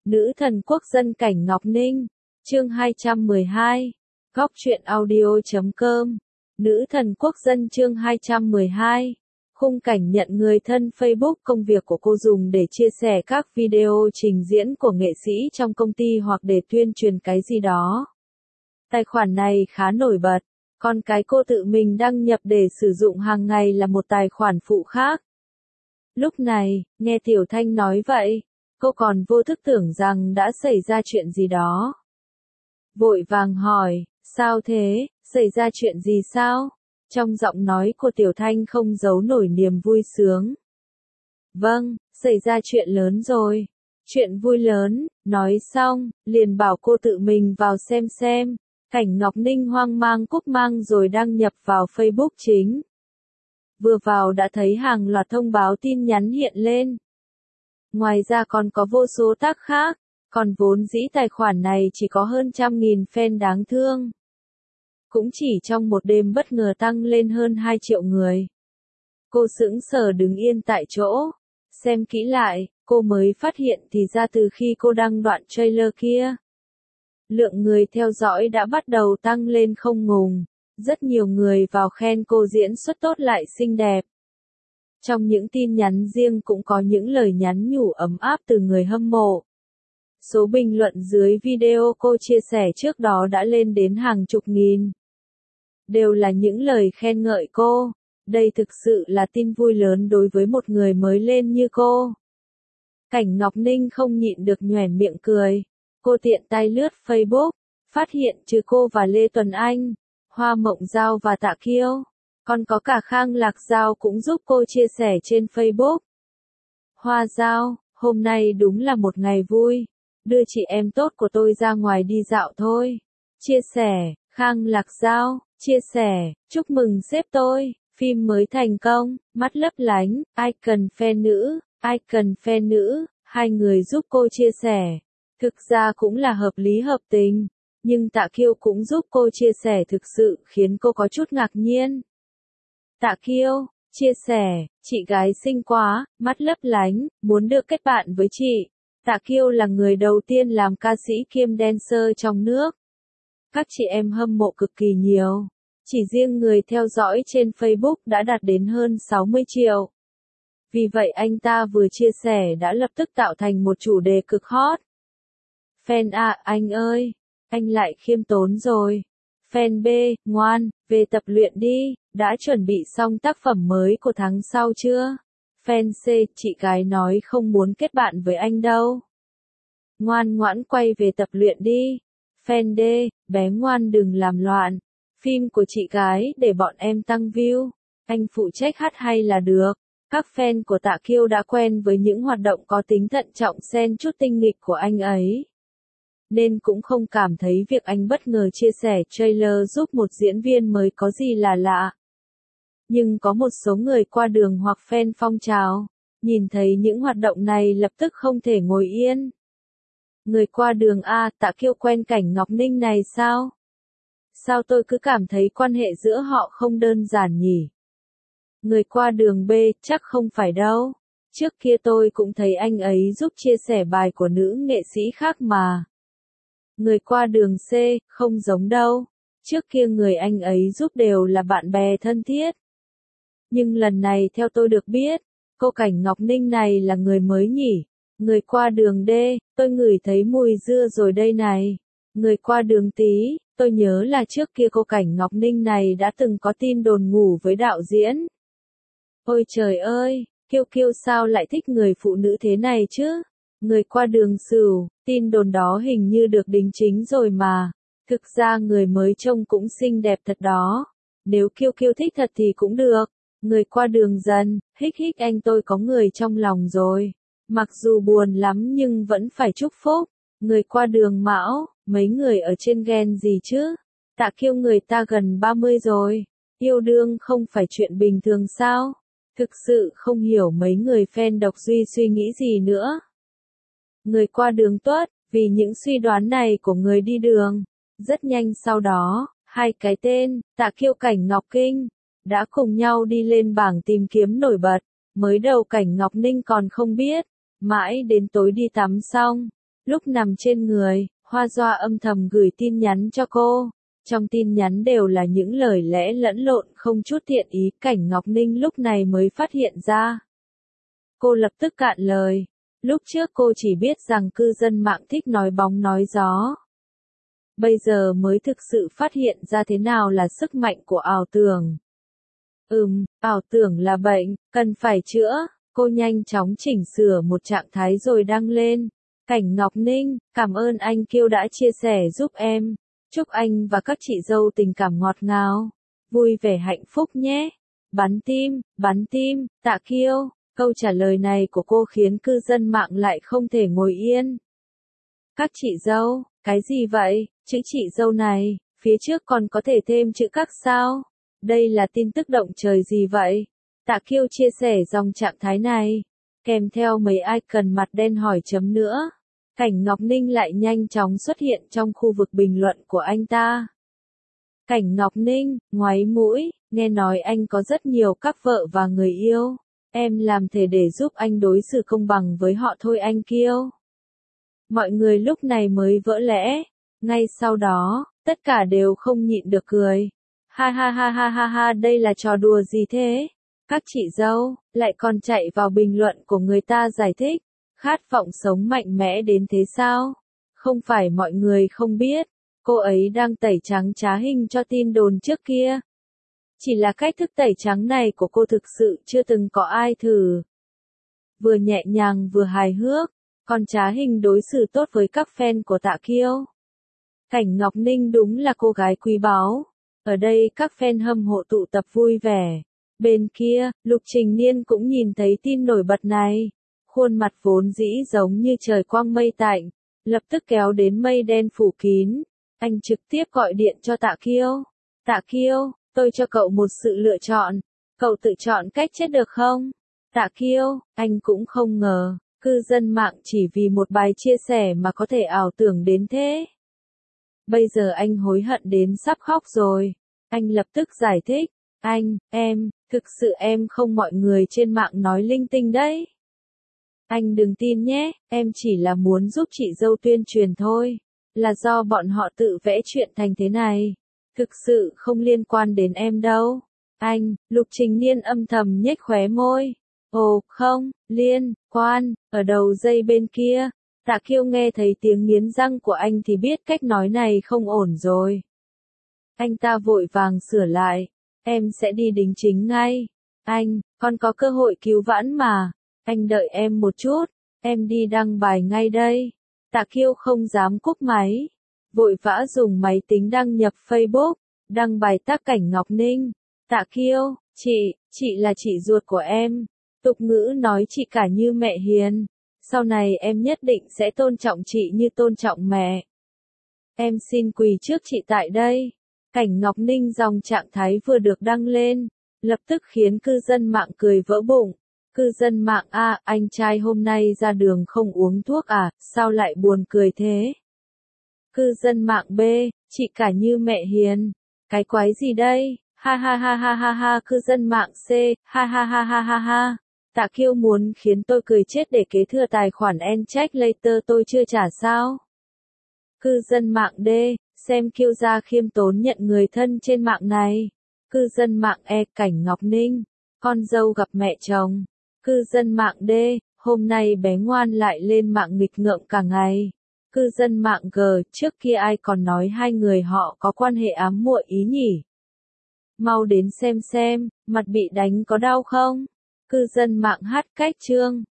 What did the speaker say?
Nữ thần quốc dân Cảnh Ngọc Ninh. Chương 212. Góc truyện audio.com. Nữ thần quốc dân chương 212. Khung cảnh nhận người thân Facebook. Công việc của cô dùng để chia sẻ các video trình diễn của nghệ sĩ trong công ty hoặc để tuyên truyền cái gì đó. Tài khoản này khá nổi bật, còn cái cô tự mình đăng nhập để sử dụng hàng ngày là một tài khoản phụ khác. Lúc này, nghe Tiểu Thanh nói vậy, cô còn vô thức tưởng rằng đã xảy ra chuyện gì đó. Vội vàng hỏi, sao thế, xảy ra chuyện gì sao? Trong giọng nói của Tiểu Thanh không giấu nổi niềm vui sướng. Vâng, xảy ra chuyện lớn rồi. Chuyện vui lớn, nói xong, liền bảo cô tự mình vào xem. Cảnh Ngọc Ninh hoang mang cúp mang rồi đăng nhập vào Facebook chính. Vừa vào đã thấy hàng loạt thông báo tin nhắn hiện lên. Ngoài ra còn có vô số tag khác, còn vốn dĩ tài khoản này chỉ có hơn 100.000 fan đáng thương. Cũng chỉ trong một đêm bất ngờ tăng lên hơn 2 triệu người. Cô sững sờ đứng yên tại chỗ. Xem kỹ lại, cô mới phát hiện thì ra từ khi cô đăng đoạn trailer kia, lượng người theo dõi đã bắt đầu tăng lên không ngừng. Rất nhiều người vào khen cô diễn xuất tốt lại xinh đẹp. Trong những tin nhắn riêng cũng có những lời nhắn nhủ ấm áp từ người hâm mộ. Số bình luận dưới video cô chia sẻ trước đó đã lên đến hàng chục nghìn. Đều là những lời khen ngợi cô. Đây thực sự là tin vui lớn đối với một người mới lên như cô. Cảnh Ngọc Ninh không nhịn được nhoẻn miệng cười. Cô tiện tay lướt Facebook, phát hiện trừ cô và Lê Tuấn Anh, Hoa Mộng Giao và Tạ Kiêu, còn có cả Khang Lạc Giao cũng giúp cô chia sẻ trên Facebook. Hoa Giao, hôm nay đúng là một ngày vui, đưa chị em tốt của tôi ra ngoài đi dạo thôi. Chia sẻ, Khang Lạc Giao, chia sẻ, chúc mừng sếp tôi, phim mới thành công, mắt lấp lánh, ai cần fan nữ, hai người giúp cô chia sẻ. Thực ra cũng là hợp lý hợp tình, nhưng Tạ Kiêu cũng giúp cô chia sẻ thực sự khiến cô có chút ngạc nhiên. Tạ Kiêu, chia sẻ, chị gái xinh quá, mắt lấp lánh, muốn được kết bạn với chị. Tạ Kiêu là người đầu tiên làm ca sĩ kiêm dancer trong nước. Các chị em hâm mộ cực kỳ nhiều. Chỉ riêng người theo dõi trên Facebook đã đạt đến hơn 60 triệu. Vì vậy anh ta vừa chia sẻ đã lập tức tạo thành một chủ đề cực hot. Fan A, anh ơi, anh lại khiêm tốn rồi. Fan B, ngoan, về tập luyện đi, đã chuẩn bị xong tác phẩm mới của tháng sau chưa? Fan C, chị gái nói không muốn kết bạn với anh đâu. Ngoan ngoãn quay về tập luyện đi. Fan D, bé ngoan đừng làm loạn. Phim của chị gái để bọn em tăng view. Anh phụ trách hát hay là được. Các fan của Tạ Kiêu đã quen với những hoạt động có tính thận trọng xen chút tinh nghịch của anh ấy, nên cũng không cảm thấy việc anh bất ngờ chia sẻ trailer giúp một diễn viên mới có gì là lạ. Nhưng có một số người qua đường hoặc fan phong trào, nhìn thấy những hoạt động này lập tức không thể ngồi yên. Người qua đường A, Tạ Kiêu quen Cảnh Ngọc Ninh này sao? Sao tôi cứ cảm thấy quan hệ giữa họ không đơn giản nhỉ? Người qua đường B, chắc không phải đâu. Trước kia tôi cũng thấy anh ấy giúp chia sẻ bài của nữ nghệ sĩ khác mà. Người qua đường C, không giống đâu. Trước kia người anh ấy giúp đều là bạn bè thân thiết. Nhưng lần này theo tôi được biết, cô Cảnh Ngọc Ninh này là người mới nhỉ. Người qua đường D, tôi ngửi thấy mùi dưa rồi đây này. Người qua đường Tí, tôi nhớ là trước kia cô Cảnh Ngọc Ninh này đã từng có tin đồn ngủ với đạo diễn. Ôi trời ơi, Kiêu sao lại thích người phụ nữ thế này chứ? Người qua đường Sửu, tin đồn đó hình như được đính chính rồi mà. Thực ra người mới trông cũng xinh đẹp thật đó. Nếu Kiêu thích thật thì cũng được. Người qua đường Dần, hích anh tôi có người trong lòng rồi. Mặc dù buồn lắm nhưng vẫn phải chúc phúc. Người qua đường Mão, mấy người ở trên ghen gì chứ? Tạ Kiêu người ta gần 30 rồi. Yêu đương không phải chuyện bình thường sao? Thực sự không hiểu mấy người fan độc duy suy nghĩ gì nữa. Người qua đường Tuất, vì những suy đoán này của người đi đường, rất nhanh sau đó, hai cái tên, Tạ Kiêu Cảnh Ngọc Kinh, đã cùng nhau đi lên bảng tìm kiếm nổi bật. Mới đầu Cảnh Ngọc Ninh còn không biết, mãi đến tối đi tắm xong, Lúc nằm trên người, Hoa Doa âm thầm gửi tin nhắn cho cô. Trong tin nhắn đều là những lời lẽ lẫn lộn không chút thiện ý. Cảnh Ngọc Ninh lúc này mới phát hiện ra. Cô lập tức cạn lời. Lúc trước cô chỉ biết rằng cư dân mạng thích nói bóng nói gió. Bây giờ mới thực sự phát hiện ra thế nào là sức mạnh của ảo tưởng. Ảo tưởng là bệnh, cần phải chữa. Cô nhanh chóng chỉnh sửa một trạng thái rồi đăng lên. Cảnh Ngọc Ninh, cảm ơn anh Kiêu đã chia sẻ giúp em. Chúc anh và các chị dâu tình cảm ngọt ngào, vui vẻ hạnh phúc nhé. Bắn tim, Tạ Kiêu. Câu trả lời này của cô khiến cư dân mạng lại không thể ngồi yên. Các chị dâu, cái gì vậy? Chữ chị dâu này, phía trước còn có thể thêm chữ các sao? Đây là tin tức động trời gì vậy? Tạ Kiêu chia sẻ dòng trạng thái này, kèm theo mấy icon mặt đen hỏi chấm nữa. Cảnh Ngọc Ninh lại nhanh chóng xuất hiện trong khu vực bình luận của anh ta. Cảnh Ngọc Ninh, ngoáy mũi, nghe nói anh có rất nhiều các vợ và người yêu. Em làm thể để giúp anh đối xử công bằng với họ thôi anh Kiêu. Mọi người lúc này mới vỡ lẽ. Ngay sau đó, tất cả đều không nhịn được cười. Ha ha ha ha ha ha, đây là trò đùa gì thế? Các chị dâu, lại còn chạy vào bình luận của người ta giải thích. Khát vọng sống mạnh mẽ đến thế sao? Không phải mọi người không biết, cô ấy đang tẩy trắng trá hình cho tin đồn trước kia. Chỉ là cách thức tẩy trắng này của cô thực sự chưa từng có ai thử. Vừa nhẹ nhàng vừa hài hước, còn trá hình đối xử tốt với các fan của Tạ Kiêu. Cảnh Ngọc Ninh đúng là cô gái quý báu. Ở đây các fan hâm mộ tụ tập vui vẻ. Bên kia, Lục Trình Niên cũng nhìn thấy tin nổi bật này. Khuôn mặt vốn dĩ giống như trời quang mây tạnh, lập tức kéo đến mây đen phủ kín. Anh trực tiếp gọi điện cho Tạ Kiêu. Tạ Kiêu, tôi cho cậu một sự lựa chọn. Cậu tự chọn cách chết được không? Tạ Kiêu, anh cũng không ngờ, cư dân mạng chỉ vì một bài chia sẻ mà có thể ảo tưởng đến thế. Bây giờ anh hối hận đến sắp khóc rồi. Anh lập tức giải thích. Thực sự em không, mọi người trên mạng nói linh tinh đấy. Anh đừng tin nhé, em chỉ là muốn giúp chị dâu tuyên truyền thôi. Là do bọn họ tự vẽ chuyện thành thế này. Thực sự không liên quan đến em đâu. Lục Trình Niên âm thầm nhếch khóe môi. Ồ, không, liên quan, ở đầu dây bên kia. Tạ Kiêu nghe thấy tiếng nghiến răng của anh thì biết cách nói này không ổn rồi. Anh ta vội vàng sửa lại. Em sẽ đi đính chính ngay. Con có cơ hội cứu vãn mà. Anh đợi em một chút, em đi đăng bài ngay đây. Tạ Kiêu không dám cúp máy. Vội vã dùng máy tính đăng nhập Facebook, đăng bài tác Cảnh Ngọc Ninh. Tạ Kiêu, chị là chị ruột của em. Tục ngữ nói chị cả như mẹ hiền. Sau này em nhất định sẽ tôn trọng chị như tôn trọng mẹ. Em xin quỳ trước chị tại đây. Cảnh Ngọc Ninh dòng trạng thái vừa được đăng lên, lập tức khiến cư dân mạng cười vỡ bụng. Cư dân mạng A, anh trai hôm nay ra đường không uống thuốc à, sao lại buồn cười thế? Cư dân mạng B, chị cả như mẹ hiền. Cái quái gì đây? Ha ha ha ha ha ha. Cư dân mạng C, ha ha ha ha ha ha. Tạ Kiêu muốn khiến tôi cười chết để kế thừa tài khoản Encheck Later tôi chưa trả sao? Cư dân mạng D, xem Kiêu gia khiêm tốn nhận người thân trên mạng này. Cư dân mạng E, Cảnh Ngọc Ninh, con dâu gặp mẹ chồng. Cư dân mạng D, hôm nay bé ngoan lại lên mạng nghịch ngợm cả ngày. Cư dân mạng G, trước kia ai còn nói hai người họ có quan hệ ám muội ý nhỉ? Mau đến xem, mặt bị đánh có đau không? Cư dân mạng H, cách chương.